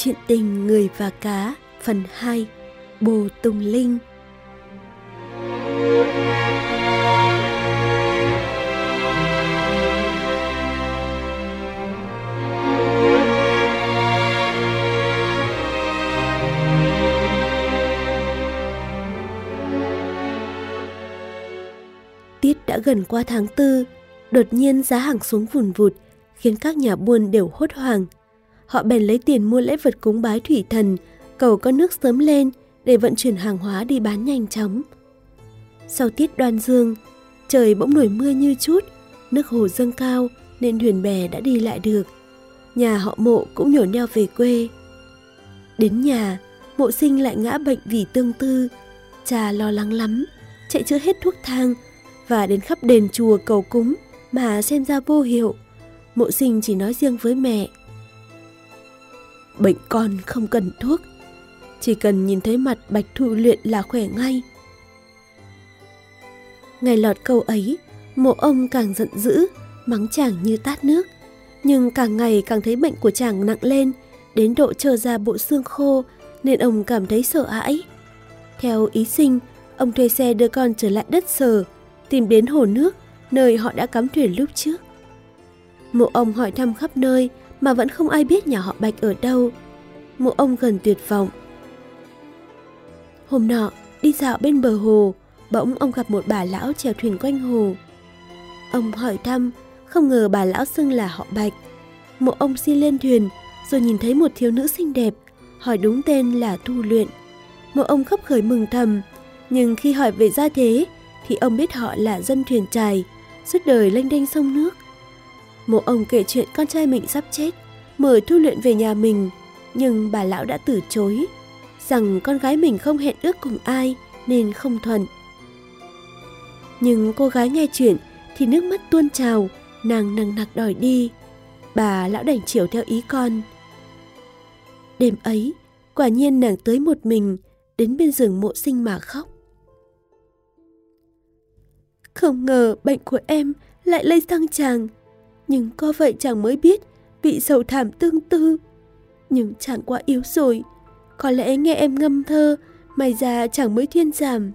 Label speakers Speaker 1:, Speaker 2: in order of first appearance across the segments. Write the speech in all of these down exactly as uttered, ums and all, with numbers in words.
Speaker 1: Chuyện tình người và cá phần hai, Bồ Tùng Linh. Tiết đã gần qua tháng tư, đột nhiên giá hàng xuống vùn vụt, khiến các nhà buôn đều hốt hoảng. Họ bèn lấy tiền mua lễ vật cúng bái thủy thần, cầu con nước sớm lên để vận chuyển hàng hóa đi bán nhanh chóng. Sau tiết đoan dương, trời bỗng nổi mưa như chút, nước hồ dâng cao nên thuyền bè đã đi lại được. Nhà họ Mộ cũng nhổ nheo về quê. Đến nhà, Mộ Sinh lại ngã bệnh vì tương tư. Cha lo lắng lắm, chạy chữa hết thuốc thang và đến khắp đền chùa cầu cúng mà xem ra vô hiệu. Mộ Sinh chỉ nói riêng với mẹ: bệnh con không cần thuốc, chỉ cần nhìn thấy mặt Bạch Thu Luyện là khỏe ngay. Ngày lọt câu ấy, Mộ ông càng giận dữ, mắng chàng như tát nước. Nhưng càng ngày càng thấy bệnh của chàng nặng lên, đến độ trơ ra bộ xương khô, nên ông cảm thấy sợ hãi. Theo ý Sinh, ông thuê xe đưa con trở lại đất Sở, tìm đến hồ nước nơi họ đã cắm thuyền lúc trước. Mộ ông hỏi thăm khắp nơi mà vẫn không ai biết nhà họ Bạch ở đâu. Mộ ông gần tuyệt vọng. Hôm nọ, đi dạo bên bờ hồ, bỗng ông gặp một bà lão chèo thuyền quanh hồ. Ông hỏi thăm, không ngờ bà lão xưng là họ Bạch. Mộ ông xin lên thuyền, rồi nhìn thấy một thiếu nữ xinh đẹp, hỏi đúng tên là Thu Luyện. Mộ ông khấp khởi mừng thầm, nhưng khi hỏi về gia thế thì ông biết họ là dân thuyền chài, suốt đời lênh đênh sông nước. Mộ ông kể chuyện con trai mình sắp chết, mời Thu Luyện về nhà mình, nhưng bà lão đã từ chối, rằng con gái mình không hẹn ước cùng ai nên không thuận. Nhưng cô gái nghe chuyện thì nước mắt tuôn trào, nàng nằng nặc đòi đi. Bà lão đành chiều theo ý con. Đêm ấy, quả nhiên nàng tới một mình, đến bên giường Mộ Sinh mà khóc. Không ngờ bệnh của em lại lây sang chàng, nhưng có vậy chàng mới biết bị sầu thảm tương tư. Nhưng chàng quá yếu rồi, có lẽ nghe em ngâm thơ, may ra chàng mới thuyên giảm.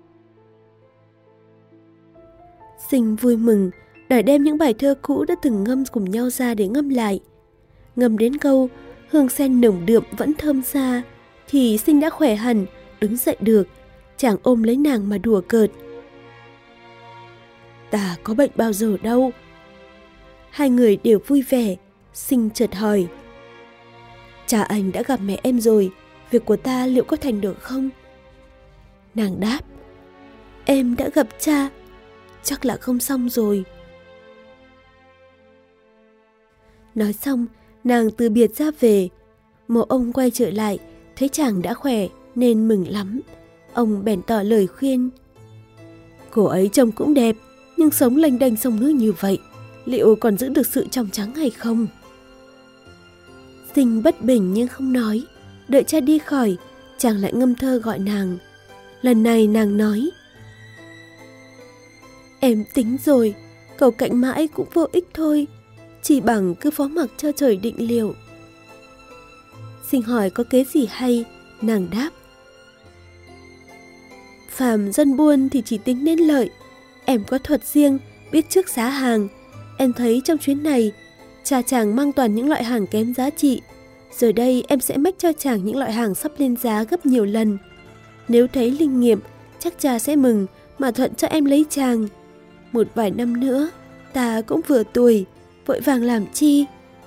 Speaker 1: Sinh vui mừng, đòi đem những bài thơ cũ đã từng ngâm cùng nhau ra để ngâm lại. Ngâm đến câu hương sen nồng đượm vẫn thơm xa, thì Sinh đã khỏe hẳn, đứng dậy được. Chàng ôm lấy nàng mà đùa cợt: ta có bệnh bao giờ đâu. Hai người đều vui vẻ. Sinh chợt hỏi: cha anh đã gặp mẹ em rồi, việc của ta liệu có thành được không? Nàng đáp: em đã gặp cha, chắc là không xong rồi. Nói xong, nàng từ biệt ra về. Mộ ông quay trở lại, thấy chàng đã khỏe nên mừng lắm. Ông bèn tỏ lời khuyên: cô ấy trông cũng đẹp, nhưng sống lênh đênh sông nước như vậy, liệu còn giữ được sự trong trắng hay không? Sinh bất bình nhưng không nói. Đợi cha đi khỏi, chàng lại ngâm thơ gọi nàng. Lần này nàng nói: em tính rồi, cầu cạnh mãi cũng vô ích thôi, chỉ bằng cứ phó mặc cho trời định liệu. Sinh hỏi có kế gì hay, nàng đáp: phàm dân buôn thì chỉ tính đến lợi, em có thuật riêng, biết trước giá hàng. Em thấy trong chuyến này, cha chàng mang toàn những loại hàng kém giá trị. Rồi đây em sẽ mách cho chàng những loại hàng sắp lên giá gấp nhiều lần. Nếu thấy linh nghiệm, chắc cha sẽ mừng mà thuận cho em lấy chàng. Một vài năm nữa, ta cũng vừa tuổi, vội vàng làm chi?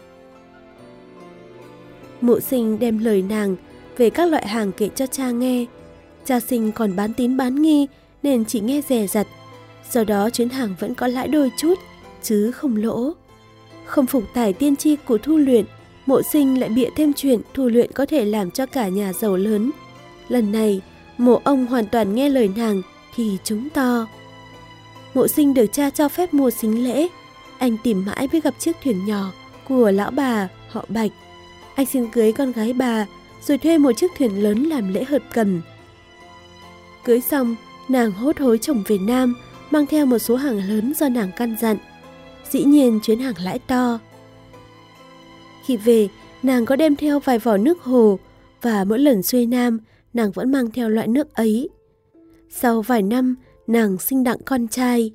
Speaker 1: Mộ Sinh đem lời nàng về các loại hàng kể cho cha nghe. Cha Sinh còn bán tín bán nghi nên chỉ nghe dè dặt. Do đó chuyến hàng vẫn có lãi đôi chút, chứ không lỗ. Không phục tài tiên tri của Thu Luyện, Mộ Sinh lại bịa thêm chuyện Thu Luyện có thể làm cho cả nhà giàu lớn. Lần này, Mộ ông hoàn toàn nghe lời nàng thì trúng to. Mộ Sinh được cha cho phép mua sính lễ. Anh tìm mãi mới gặp chiếc thuyền nhỏ của lão bà họ Bạch. Anh xin cưới con gái bà, rồi thuê một chiếc thuyền lớn làm lễ hợp cần. Cưới xong, nàng hốt hối chồng về Nam, mang theo một số hàng lớn do nàng căn dặn. Dĩ nhiên chuyến hàng lãi to. Khi về, Nàng có đem theo vài vỏ nước hồ và mỗi lần xuôi nam, nàng vẫn mang theo loại nước ấy. Sau vài năm, nàng sinh đặng con trai.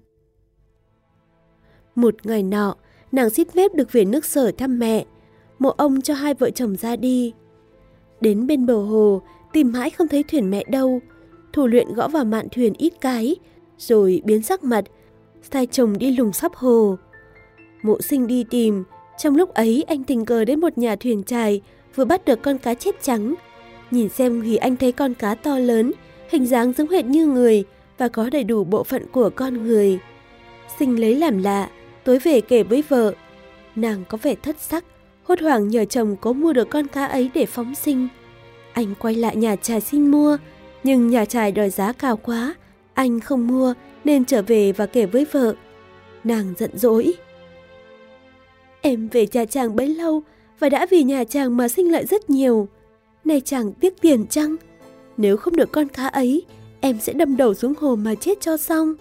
Speaker 1: Một ngày nọ, nàng xin phép được về nước Sở thăm mẹ. Mộ ông cho hai vợ chồng ra đi. Đến bên bờ hồ, tìm mãi không thấy thuyền mẹ đâu. Thủ luyện gõ vào mạn thuyền ít cái, rồi biến sắc mặt, sai chồng đi lùng sắp hồ. Mộ Sinh đi tìm, trong lúc ấy anh tình cờ đến một nhà thuyền chài, vừa bắt được con cá chép trắng. Nhìn xem thì anh thấy con cá to lớn, hình dáng giống hệt như người và có đầy đủ bộ phận của con người. Sinh lấy làm lạ, tối về kể với vợ. Nàng có vẻ thất sắc, hốt hoảng nhờ chồng có mua được con cá ấy để phóng sinh. Anh quay lại nhà chài xin mua, nhưng nhà chài đòi giá cao quá. Anh không mua nên trở về và kể với vợ. Nàng giận dỗi. Em về nhà chàng bấy lâu và đã vì nhà chàng mà sinh lợi rất nhiều. Này chàng tiếc tiền chăng? Nếu không được con cá ấy, em sẽ đâm đầu xuống hồ mà chết cho xong.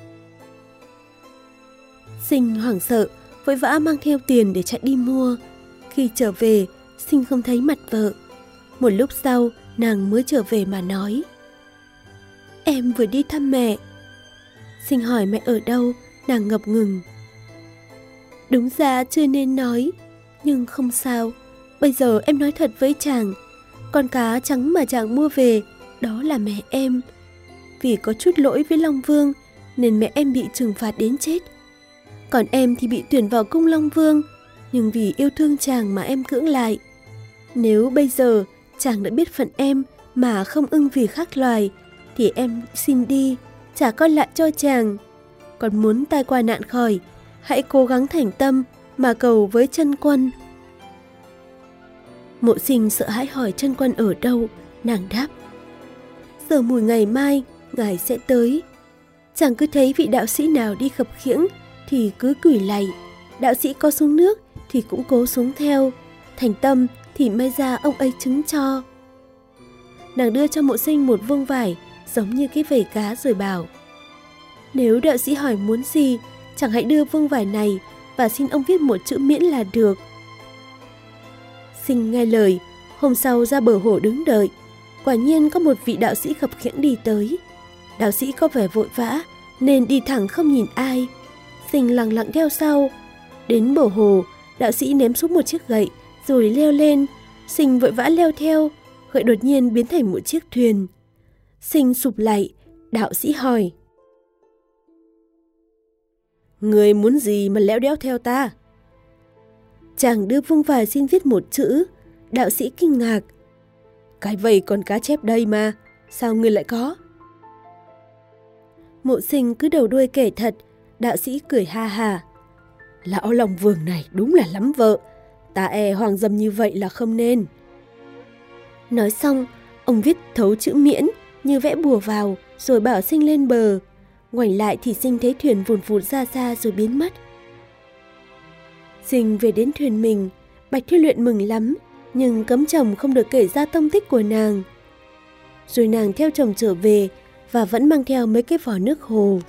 Speaker 1: Sinh hoảng sợ, vội vã mang theo tiền để chạy đi mua. Khi trở về, Sinh không thấy mặt vợ. Một lúc sau, nàng mới trở về mà nói. Em vừa đi thăm mẹ. Sinh hỏi mẹ ở đâu, nàng ngập ngừng. Đúng ra chưa nên nói, nhưng không sao. Bây giờ em nói thật với chàng. Con cá trắng mà chàng mua về, đó là mẹ em. Vì có chút lỗi với Long Vương, nên mẹ em bị trừng phạt đến chết. Còn em thì bị tuyển vào cung Long Vương, nhưng vì yêu thương chàng mà em cưỡng lại. Nếu bây giờ chàng đã biết phận em mà không ưng vì khác loài, thì em xin đi, trả con lại cho chàng. Còn muốn tai qua nạn khỏi, hãy cố gắng thành tâm mà cầu với Chân Quân. Mộ Sinh sợ hãi hỏi Chân Quân ở đâu, nàng đáp. Giờ mùi ngày mai, ngài sẽ tới. Chàng cứ thấy vị đạo sĩ nào đi khập khiễng thì cứ cửi lạy. Đạo sĩ có xuống nước thì cũng cố xuống theo. Thành tâm thì may ra ông ấy chứng cho. Nàng đưa cho Mộ Sinh một vuông vải giống như cái vẩy cá rồi bảo. Nếu đạo sĩ hỏi muốn gì, chẳng hãy đưa vuông vải này và xin ông viết một chữ miễn là được. Sinh nghe lời, hôm sau ra bờ hồ đứng đợi. Quả nhiên có một vị đạo sĩ khập khiễng đi tới. Đạo sĩ có vẻ vội vã nên đi thẳng không nhìn ai. Sinh lặng lặng theo sau. Đến bờ hồ, đạo sĩ ném xuống một chiếc gậy rồi leo lên. Sinh vội vã leo theo, gậy đột nhiên biến thành một chiếc thuyền. Sinh sụp lại, đạo sĩ hỏi. Người muốn gì mà léo đéo theo ta? Chàng đưa vuông vải xin viết một chữ. Đạo sĩ kinh ngạc. Cái vầy con cá chép đây mà, sao ngươi lại có? Mộ Sinh cứ đầu đuôi kể thật. Đạo sĩ cười ha ha. Lão Long Vương này đúng là lắm vợ. Ta e hoàng dâm như vậy là không nên. Nói xong, ông viết thấu chữ miễn như vẽ bùa vào, rồi bảo Sinh lên bờ. Ngoảnh lại thì Sinh thấy thuyền vùn vụt ra xa rồi biến mất. Sinh về đến thuyền mình, Bạch Thi Luyện mừng lắm, nhưng cấm chồng không được kể ra tông tích của nàng. Rồi nàng theo chồng trở về và vẫn mang theo mấy cái vỏ nước hồ.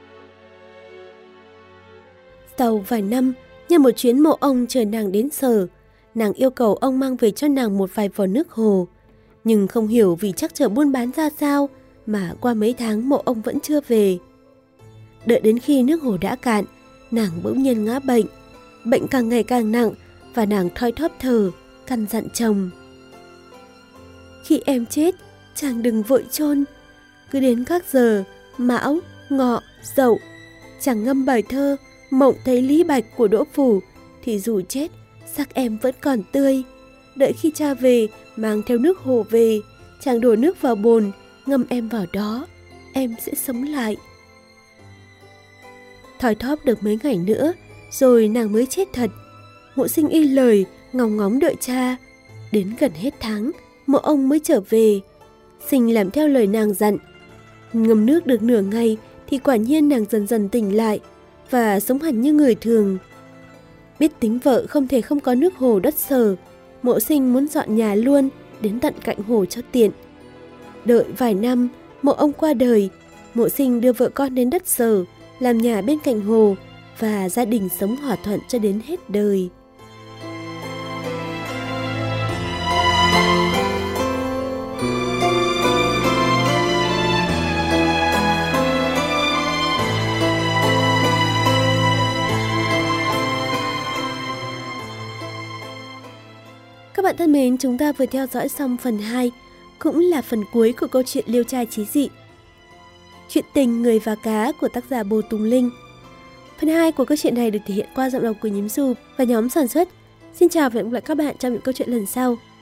Speaker 1: Sau vài năm, nhân một chuyến mộ ông chờ nàng đến Sở, nàng yêu cầu ông mang về cho nàng một vài vỏ nước hồ. Nhưng không hiểu vì trắc trở buôn bán ra sao mà qua mấy tháng mộ ông vẫn chưa về. Đợi đến khi nước hồ đã cạn, nàng bỗng nhiên ngã bệnh. Bệnh càng ngày càng nặng và nàng thoi thóp thở, căn dặn chồng. Khi em chết, chàng đừng vội chôn. Cứ đến các giờ Mão, Ngọ, Dậu, chàng ngâm bài thơ Mộng thấy Lý Bạch của Đỗ Phủ, thì dù chết, xác em vẫn còn tươi. Đợi khi cha về, mang theo nước hồ về, chàng đổ nước vào bồn, ngâm em vào đó, em sẽ sống lại. Thoi thóp được mấy ngày nữa, rồi nàng mới chết thật. Mộ Sinh y lời, ngóng ngóng đợi cha. Đến gần hết tháng, mộ ông mới trở về. Sinh làm theo lời nàng dặn. Ngâm nước được nửa ngày thì quả nhiên nàng dần dần tỉnh lại và sống hẳn như người thường. Biết tính vợ không thể không có nước hồ đất Sở, Mộ Sinh muốn dọn nhà luôn đến tận cạnh hồ cho tiện. Đợi vài năm, mộ ông qua đời, Mộ Sinh đưa vợ con đến đất Sở, làm nhà bên cạnh hồ và gia đình sống hòa thuận cho đến hết đời. bạn thân mến, chúng ta vừa theo dõi xong phần hai, cũng là phần cuối của câu chuyện Liêu Trai Chí Dị. Chuyện tình Người và Cá của tác giả Bồ Tùng Linh. Phần hai của câu chuyện này được thể hiện qua giọng đọc của Nhím Dù và nhóm sản xuất. Xin chào và hẹn gặp lại các bạn trong những câu chuyện lần sau.